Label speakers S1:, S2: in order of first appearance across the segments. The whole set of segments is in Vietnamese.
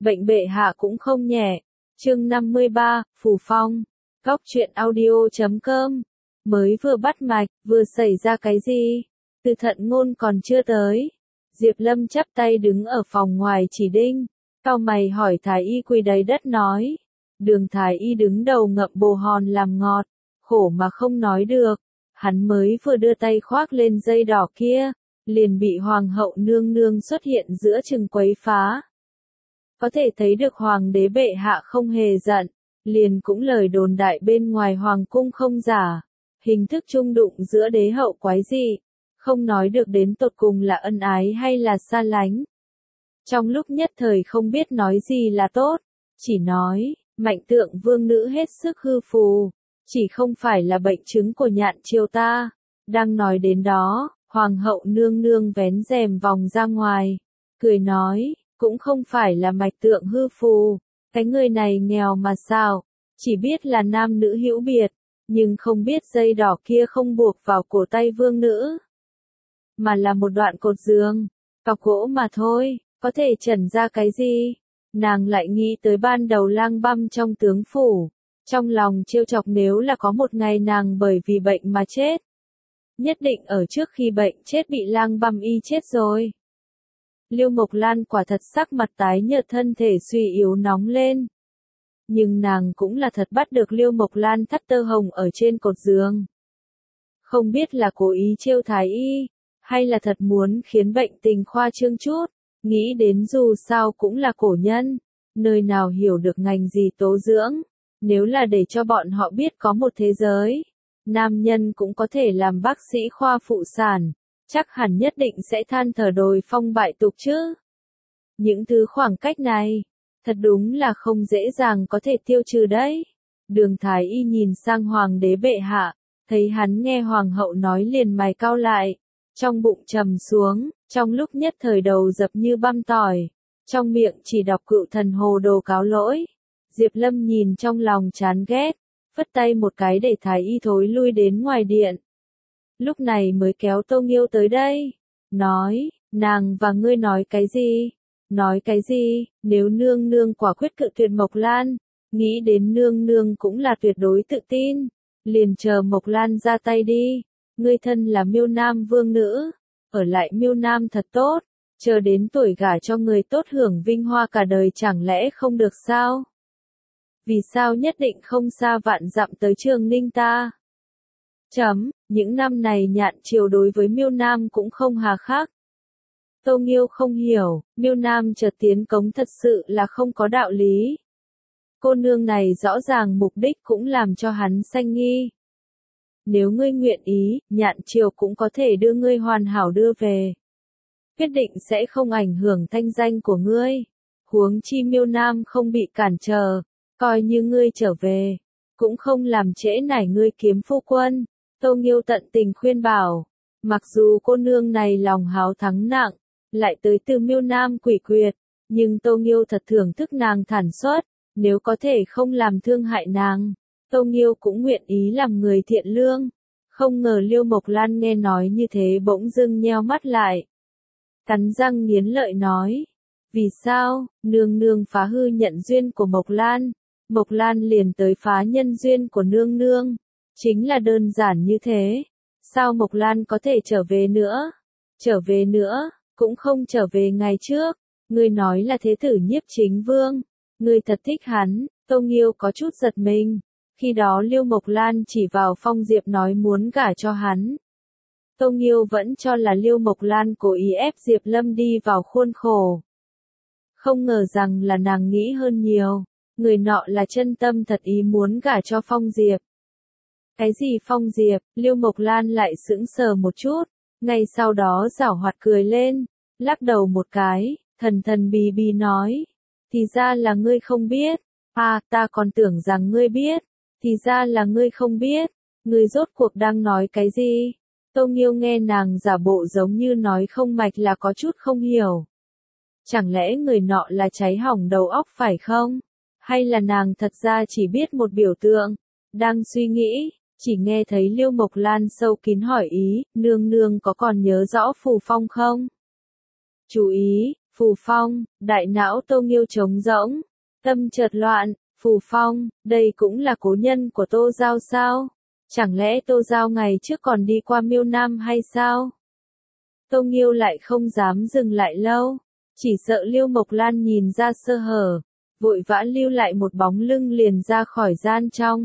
S1: Bệnh bệ hạ cũng không nhẹ. Chương 53, Phù Phong. Góc truyện audio.com. Mới vừa bắt mạch, vừa xảy ra cái gì? Từ Thận Ngôn còn chưa tới. Diệp Lâm chắp tay đứng ở phòng ngoài chỉ đinh. Cau mày hỏi thái y quỳ đầy đất nói. Đường thái y đứng đầu ngậm bồ hòn làm ngọt. Khổ mà không nói được. Hắn mới vừa đưa tay khoác lên dây đỏ kia. Liền bị hoàng hậu nương nương xuất hiện giữa chừng quấy phá. Có thể thấy được hoàng đế bệ hạ không hề giận. Liền cũng lời đồn đại bên ngoài hoàng cung không giả. Hình thức chung đụng giữa đế hậu quái dị. Không nói được đến tột cùng là ân ái hay là xa lánh. Trong lúc nhất thời không biết nói gì là tốt. Chỉ nói, Mạnh Tượng vương nữ hết sức hư phù. Chỉ không phải là bệnh chứng của nhạn triều ta. Đang nói đến đó, hoàng hậu nương nương vén rèm vòng ra ngoài. Cười nói, cũng không phải là Mạch Tượng hư phù. Cái người này nghèo mà sao. Chỉ biết là nam nữ hữu biệt. Nhưng không biết dây đỏ kia không buộc vào cổ tay vương nữ. Mà là một đoạn cột giường. Cọc gỗ mà thôi. Có thể trần ra cái gì? Nàng lại nghĩ tới ban đầu lang băm trong tướng phủ. Trong lòng trêu chọc nếu là có một ngày nàng bởi vì bệnh mà chết. Nhất định ở trước khi bệnh chết bị lang băm y chết rồi. Liêu Mộc Lan quả thật sắc mặt tái nhợt, thân thể suy yếu nóng lên. Nhưng nàng cũng là thật bắt được Liêu Mộc Lan thắt tơ hồng ở trên cột giường. Không biết là cố ý trêu thái y, hay là thật muốn khiến bệnh tình khoa trương chút. Nghĩ đến dù sao cũng là cổ nhân, nơi nào hiểu được ngành gì tố dưỡng. Nếu là để cho bọn họ biết có một thế giới, nam nhân cũng có thể làm bác sĩ khoa phụ sản, chắc hẳn nhất định sẽ than thở đồi phong bại tục chứ. Những thứ khoảng cách này, thật đúng là không dễ dàng có thể tiêu trừ đấy. Đường thái y nhìn sang hoàng đế bệ hạ, thấy hắn nghe hoàng hậu nói liền mày cau lại, trong bụng trầm xuống, trong lúc nhất thời đầu dập như băm tỏi, trong miệng chỉ đọc Cựu Thần Hồ Đồ cáo lỗi. Diệp Lâm nhìn trong lòng chán ghét, phất tay một cái để thái y thối lui đến ngoài điện. Lúc này mới kéo Tô Nghiêu tới đây, nói, nàng và ngươi nói cái gì? Nói cái gì? Nếu nương nương quả quyết cự tuyệt Mộc Lan, nghĩ đến nương nương cũng là tuyệt đối tự tin, liền chờ Mộc Lan ra tay đi. Ngươi thân là Miêu Nam vương nữ, ở lại Miêu Nam thật tốt, chờ đến tuổi gả cho người tốt hưởng vinh hoa cả đời chẳng lẽ không được sao? Vì sao nhất định không xa vạn dặm tới Trường Ninh ta? Những năm này nhạn triều đối với Miêu Nam cũng không hà khắc. Tô Nghiêu không hiểu, Miêu Nam chợt tiến cống thật sự là không có đạo lý. Cô nương này rõ ràng mục đích cũng làm cho hắn sanh nghi. Nếu ngươi nguyện ý, nhạn triều cũng có thể đưa ngươi hoàn hảo đưa về. Quyết định sẽ không ảnh hưởng thanh danh của ngươi. Huống chi Miêu Nam không bị cản trở, coi như ngươi trở về, cũng không làm trễ nải ngươi kiếm phu quân. Tô Nghiêu tận tình khuyên bảo, mặc dù cô nương này lòng háo thắng nặng, lại tới từ Miêu Nam quỷ quyệt, nhưng Tô Nghiêu thật thưởng thức nàng thản xuất, nếu có thể không làm thương hại nàng, Tô Nghiêu cũng nguyện ý làm người thiện lương. Không ngờ Liêu Mộc Lan nghe nói như thế bỗng dưng nheo mắt lại. Cắn răng nghiến lợi nói, vì sao, nương nương phá hư nhận duyên của Mộc Lan, Mộc Lan liền tới phá nhân duyên của nương nương. Chính là đơn giản như thế. Sao Mộc Lan có thể trở về nữa? Trở về nữa, cũng không trở về ngày trước. Ngươi nói là thế tử Nhiếp Chính Vương. Ngươi thật thích hắn. Tô Nghiêu có chút giật mình. Khi đó Liêu Mộc Lan chỉ vào Phong Diệp nói muốn gả cho hắn. Tô Nghiêu vẫn cho là Liêu Mộc Lan cố ý ép Diệp Lâm đi vào khuôn khổ. Không ngờ rằng là nàng nghĩ hơn nhiều. Người nọ là chân tâm thật ý muốn gả cho Phong Diệp. Cái gì Phong Diệp? Liêu Mộc Lan lại sững sờ một chút, ngay sau đó giảo hoạt cười lên, lắc đầu một cái, thần thần bí bí nói, thì ra là ngươi không biết, ta còn tưởng rằng ngươi biết, thì ra là ngươi không biết, ngươi rốt cuộc đang nói cái gì? Tô Nghiêu nghe nàng giả bộ giống như nói không mạch là có chút không hiểu. Chẳng lẽ người nọ là cháy hỏng đầu óc phải không? Hay là nàng thật ra chỉ biết một biểu tượng? Đang suy nghĩ, chỉ nghe thấy Liêu Mộc Lan sâu kín hỏi ý, nương nương có còn nhớ rõ Phù Phong không? Chú ý, Phù Phong, đại não Tô Nghiêu trống rỗng, tâm chợt loạn, Phù Phong, đây cũng là cố nhân của Tô Giao sao? Chẳng lẽ Tô Giao ngày trước còn đi qua Miêu Nam hay sao? Tô Nghiêu lại không dám dừng lại lâu, chỉ sợ Lưu Mộc Lan nhìn ra sơ hở, vội vã lưu lại một bóng lưng liền ra khỏi gian trong.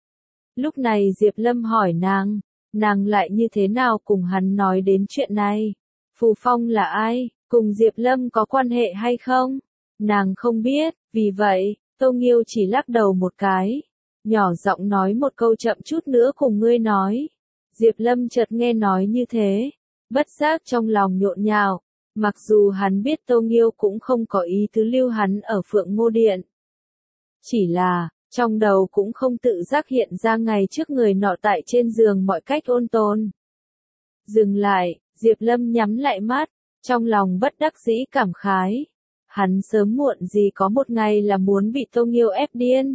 S1: Lúc này Diệp Lâm hỏi nàng lại như thế nào cùng hắn nói đến chuyện này? Phù Phong là ai? Cùng Diệp Lâm có quan hệ hay không? Nàng không biết, vì vậy, Tô Nghiêu chỉ lắc đầu một cái, nhỏ giọng nói một câu chậm chút nữa cùng ngươi nói. Diệp Lâm chợt nghe nói như thế, bất giác trong lòng nhộn nhạo, mặc dù hắn biết Tô Nghiêu cũng không có ý tứ lưu hắn ở Phượng Ngô Điện. Chỉ là, trong đầu cũng không tự giác hiện ra ngày trước người nọ tại trên giường mọi cách ôn tồn. Dừng lại, Diệp Lâm nhắm lại mắt, trong lòng bất đắc dĩ cảm khái. Hắn sớm muộn gì có một ngày là muốn bị Tô Nghiêu ép điên.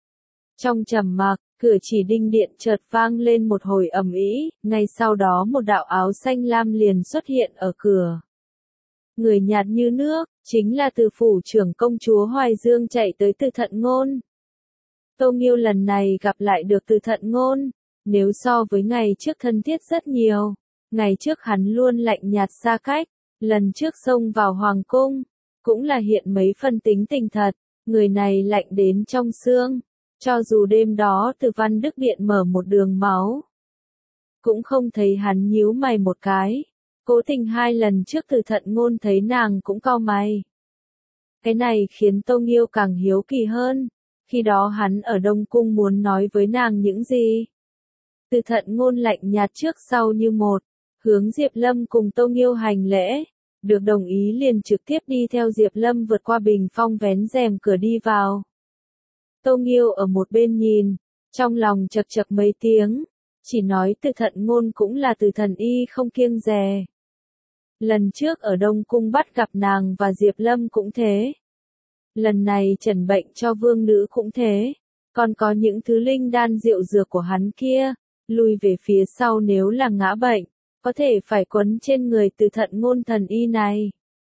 S1: Trong trầm mặc, cửa chỉ đinh điện chợt vang lên một hồi ầm ĩ, ngay sau đó một đạo áo xanh lam liền xuất hiện ở cửa. Người nhạt như nước, chính là từ phủ trưởng công chúa Hoài Dương chạy tới Từ Thận Ngôn. Tô Nghiêu lần này gặp lại được Từ Thận Ngôn, nếu so với ngày trước thân thiết rất nhiều. Ngày trước hắn luôn lạnh nhạt xa cách, lần trước xông vào hoàng cung, cũng là hiện mấy phân tính tình thật, người này lạnh đến trong xương, cho dù đêm đó Từ Văn Đức Điện mở một đường máu, cũng không thấy hắn nhíu mày một cái. Cố Tình hai lần trước Từ Thận Ngôn thấy nàng cũng cau mày. Cái này khiến Tô Nghiêu càng hiếu kỳ hơn, khi đó hắn ở Đông Cung muốn nói với nàng những gì? Từ Thận Ngôn lạnh nhạt trước sau như một, hướng Diệp Lâm cùng Tô Nghiêu hành lễ, được đồng ý liền trực tiếp đi theo Diệp Lâm vượt qua bình phong vén rèm cửa đi vào. Tô Nghiêu ở một bên nhìn, trong lòng chậc chậc mấy tiếng, chỉ nói Từ Thận Ngôn cũng là Từ Thần Y không kiêng dè. Lần trước ở Đông Cung bắt gặp nàng và Diệp Lâm cũng thế. Lần này trần bệnh cho vương nữ cũng thế. Còn có những thứ linh đan rượu dược của hắn kia, lùi về phía sau nếu là ngã bệnh, có thể phải quấn trên người Từ Thận Ngôn thần y này.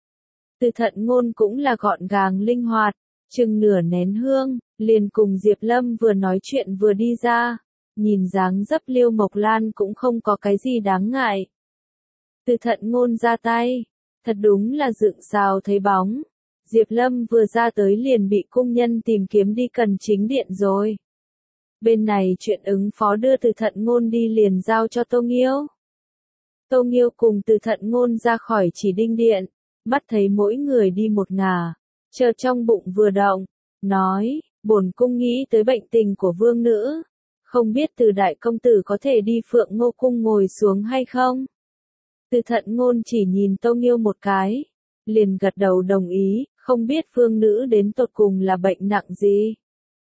S1: Từ Thận Ngôn cũng là gọn gàng linh hoạt, chừng nửa nén hương, liền cùng Diệp Lâm vừa nói chuyện vừa đi ra, nhìn dáng dấp Liêu Mộc Lan cũng không có cái gì đáng ngại. Từ Thận Ngôn ra tay, thật đúng là dựng rào thấy bóng. Diệp Lâm vừa ra tới liền bị cung nhân tìm kiếm đi cần chính điện rồi. Bên này chuyện ứng phó đưa Từ Thận Ngôn đi liền giao cho Tô Nghiêu. Tô Nghiêu cùng Từ Thận Ngôn ra khỏi chỉ đinh điện, mắt thấy mỗi người đi một ngả, chợt trong bụng vừa động, nói, bổn cung nghĩ tới bệnh tình của vương nữ, không biết Từ đại công tử có thể đi Phượng Ngô cung ngồi xuống hay không? Từ Thận Ngôn chỉ nhìn Tô Nghiêu một cái, liền gật đầu đồng ý, không biết vương nữ đến tột cùng là bệnh nặng gì.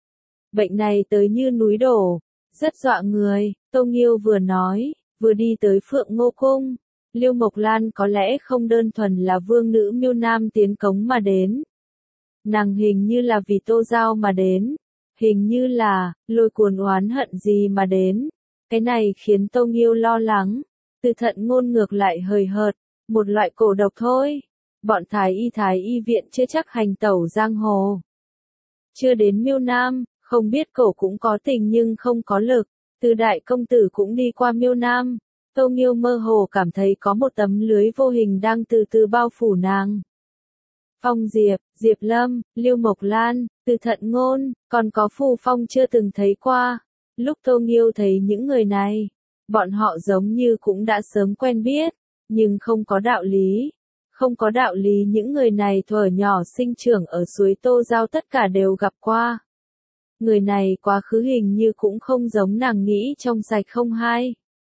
S1: Bệnh này tới như núi đổ, rất dọa người, Tô Nghiêu vừa nói, vừa đi tới Phượng Ngô cung. Liêu Mộc Lan có lẽ không đơn thuần là vương nữ Miêu Nam tiến cống mà đến. Nàng hình như là vì Tô Giao mà đến, hình như là lôi cuốn oán hận gì mà đến. Cái này khiến Tô Nghiêu lo lắng. Từ Thận Ngôn ngược lại hời hợt, một loại cổ độc thôi. Bọn thái y viện chưa chắc hành tẩu giang hồ. Chưa đến Miêu Nam, không biết cổ cũng có tình nhưng không có lực. Từ đại công tử cũng đi qua Miêu Nam. Tô Nghiêu mơ hồ cảm thấy có một tấm lưới vô hình đang từ từ bao phủ nàng. Phong Diệp, Diệp Lâm, Liêu Mộc Lan, Từ Thận Ngôn, còn có Phù Phong chưa từng thấy qua. Lúc Tô Nghiêu thấy những người này, bọn họ giống như cũng đã sớm quen biết, nhưng không có đạo lý. Không có đạo lý những người này thuở nhỏ sinh trưởng ở suối Tô Giao tất cả đều gặp qua. Người này quá khứ hình như cũng không giống nàng nghĩ trong sạch không hai.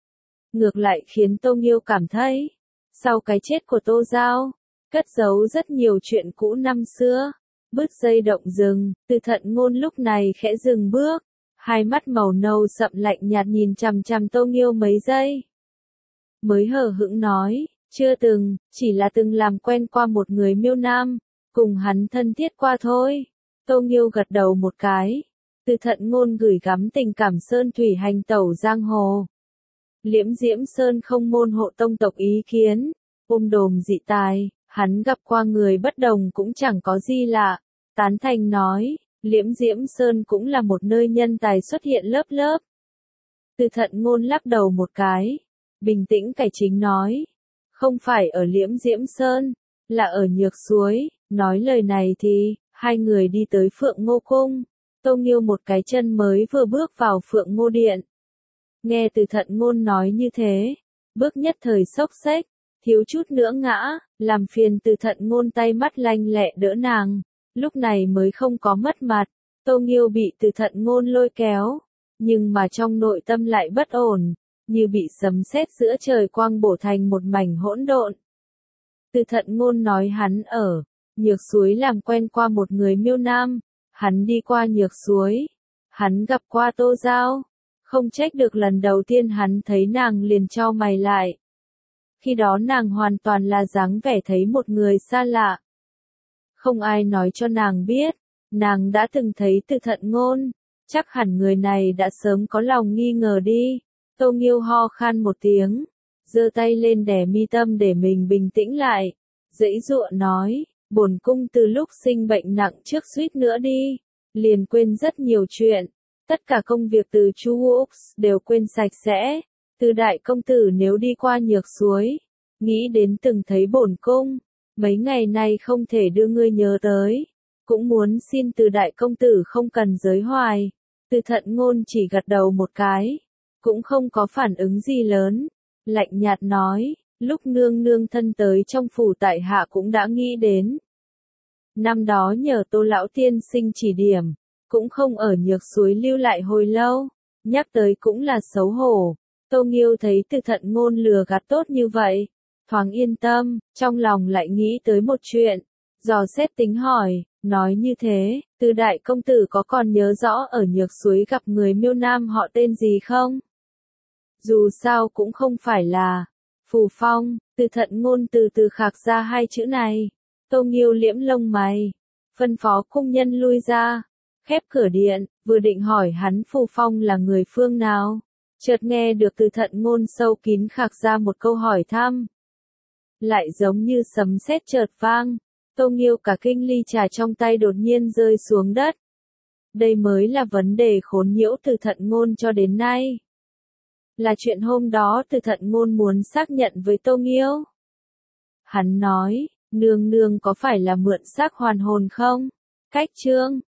S1: Ngược lại khiến Tô Nghiêu cảm thấy, sau cái chết của Tô Giao, cất giấu rất nhiều chuyện cũ năm xưa. Bứt dây động rừng, Từ Thận Ngôn lúc này khẽ dừng bước, hai mắt màu nâu sậm lạnh nhạt nhìn chằm chằm Tô Nghiêu mấy giây. Mới hờ hững nói, chưa từng, chỉ là từng làm quen qua một người Miêu Nam, cùng hắn thân thiết qua thôi. Tô Nghiêu gật đầu một cái. Từ Thận Ngôn gửi gắm tình cảm sơn thủy hành tẩu giang hồ. Liễm Diễm Sơn không môn hộ tông tộc ý kiến, ôm đồm dị tài, Hắn gặp qua người bất đồng cũng chẳng có gì lạ. Tán thành nói, Liễm Diễm Sơn cũng là một nơi nhân tài xuất hiện lớp lớp. Từ Thận Ngôn lắc đầu một cái, bình tĩnh cải chính nói, không phải ở Liễm Diễm Sơn, là ở Nhược Suối. Nói lời này thì, hai người đi tới Phượng Ngô Cung. Tô Nghiêu một cái chân mới vừa bước vào Phượng Ngô Điện. Nghe Từ Thận Ngôn nói như thế, bước nhất thời xốc xếch, thiếu chút nữa ngã, làm phiền Từ Thận Ngôn tay mắt lanh lẹ đỡ nàng, lúc này mới không có mất mặt. Tô Nghiêu bị Từ Thận Ngôn lôi kéo, nhưng mà trong nội tâm lại bất ổn, như bị sấm sét giữa trời quang bổ thành một mảnh hỗn độn. Từ Thận Ngôn nói hắn ở Nhược Suối làm quen qua một người Miêu Nam, hắn đi qua Nhược Suối, hắn gặp qua Tô Giao, không trách được lần đầu tiên hắn thấy nàng liền chau mày lại. Khi đó nàng hoàn toàn là dáng vẻ thấy một người xa lạ. Không ai nói cho nàng biết, nàng đã từng thấy Từ Thận Ngôn, chắc hẳn người này đã sớm có lòng nghi ngờ đi. Tô Nghiêu ho khan một tiếng, giơ tay lên đè mi tâm để mình bình tĩnh lại, giãy giụa nói, bổn cung từ lúc sinh bệnh nặng trước suýt nữa đi, liền quên rất nhiều chuyện, tất cả công việc từ Chu Úc đều quên sạch sẽ. Từ đại công tử nếu đi qua Nhược Suối, nghĩ đến từng thấy bổn cung, mấy ngày nay không thể đưa ngươi nhớ tới, cũng muốn xin từ đại công tử không cần giới hoài. Từ Thận Ngôn chỉ gật đầu một cái, cũng không có phản ứng gì lớn, lạnh nhạt nói, lúc nương nương thân tới trong phủ tại hạ cũng đã nghĩ đến. Năm đó nhờ Tô lão tiên sinh chỉ điểm, cũng không ở Nhược Suối lưu lại hồi lâu, nhắc tới cũng là xấu hổ. Tô Nghiêu thấy Từ Thận Ngôn lừa gạt tốt như vậy, thoáng yên tâm, trong lòng lại nghĩ tới một chuyện, dò xét tính hỏi, nói như thế, Từ đại công tử có còn nhớ rõ ở Nhược Suối gặp người Miêu Nam họ tên gì không? Dù sao cũng không phải là Phù Phong. Từ Thận Ngôn từ từ khạc ra hai chữ này. Tô Nghiêu liễm lông mày, phân phó cung nhân lui ra, khép cửa điện, vừa định hỏi hắn Phù Phong là người phương nào, chợt nghe được Từ Thận Ngôn sâu kín khạc ra một câu hỏi thăm. Lại giống như sấm sét chợt vang, Tô Nghiêu cả kinh, ly trà trong tay đột nhiên rơi xuống đất. Đây mới là vấn đề khốn nhiễu Từ Thận Ngôn cho đến nay. Là chuyện hôm đó Từ Thận Ngôn muốn xác nhận với Tô Nghiêu. Hắn nói, nương nương có phải là mượn xác hoàn hồn không? Cách chương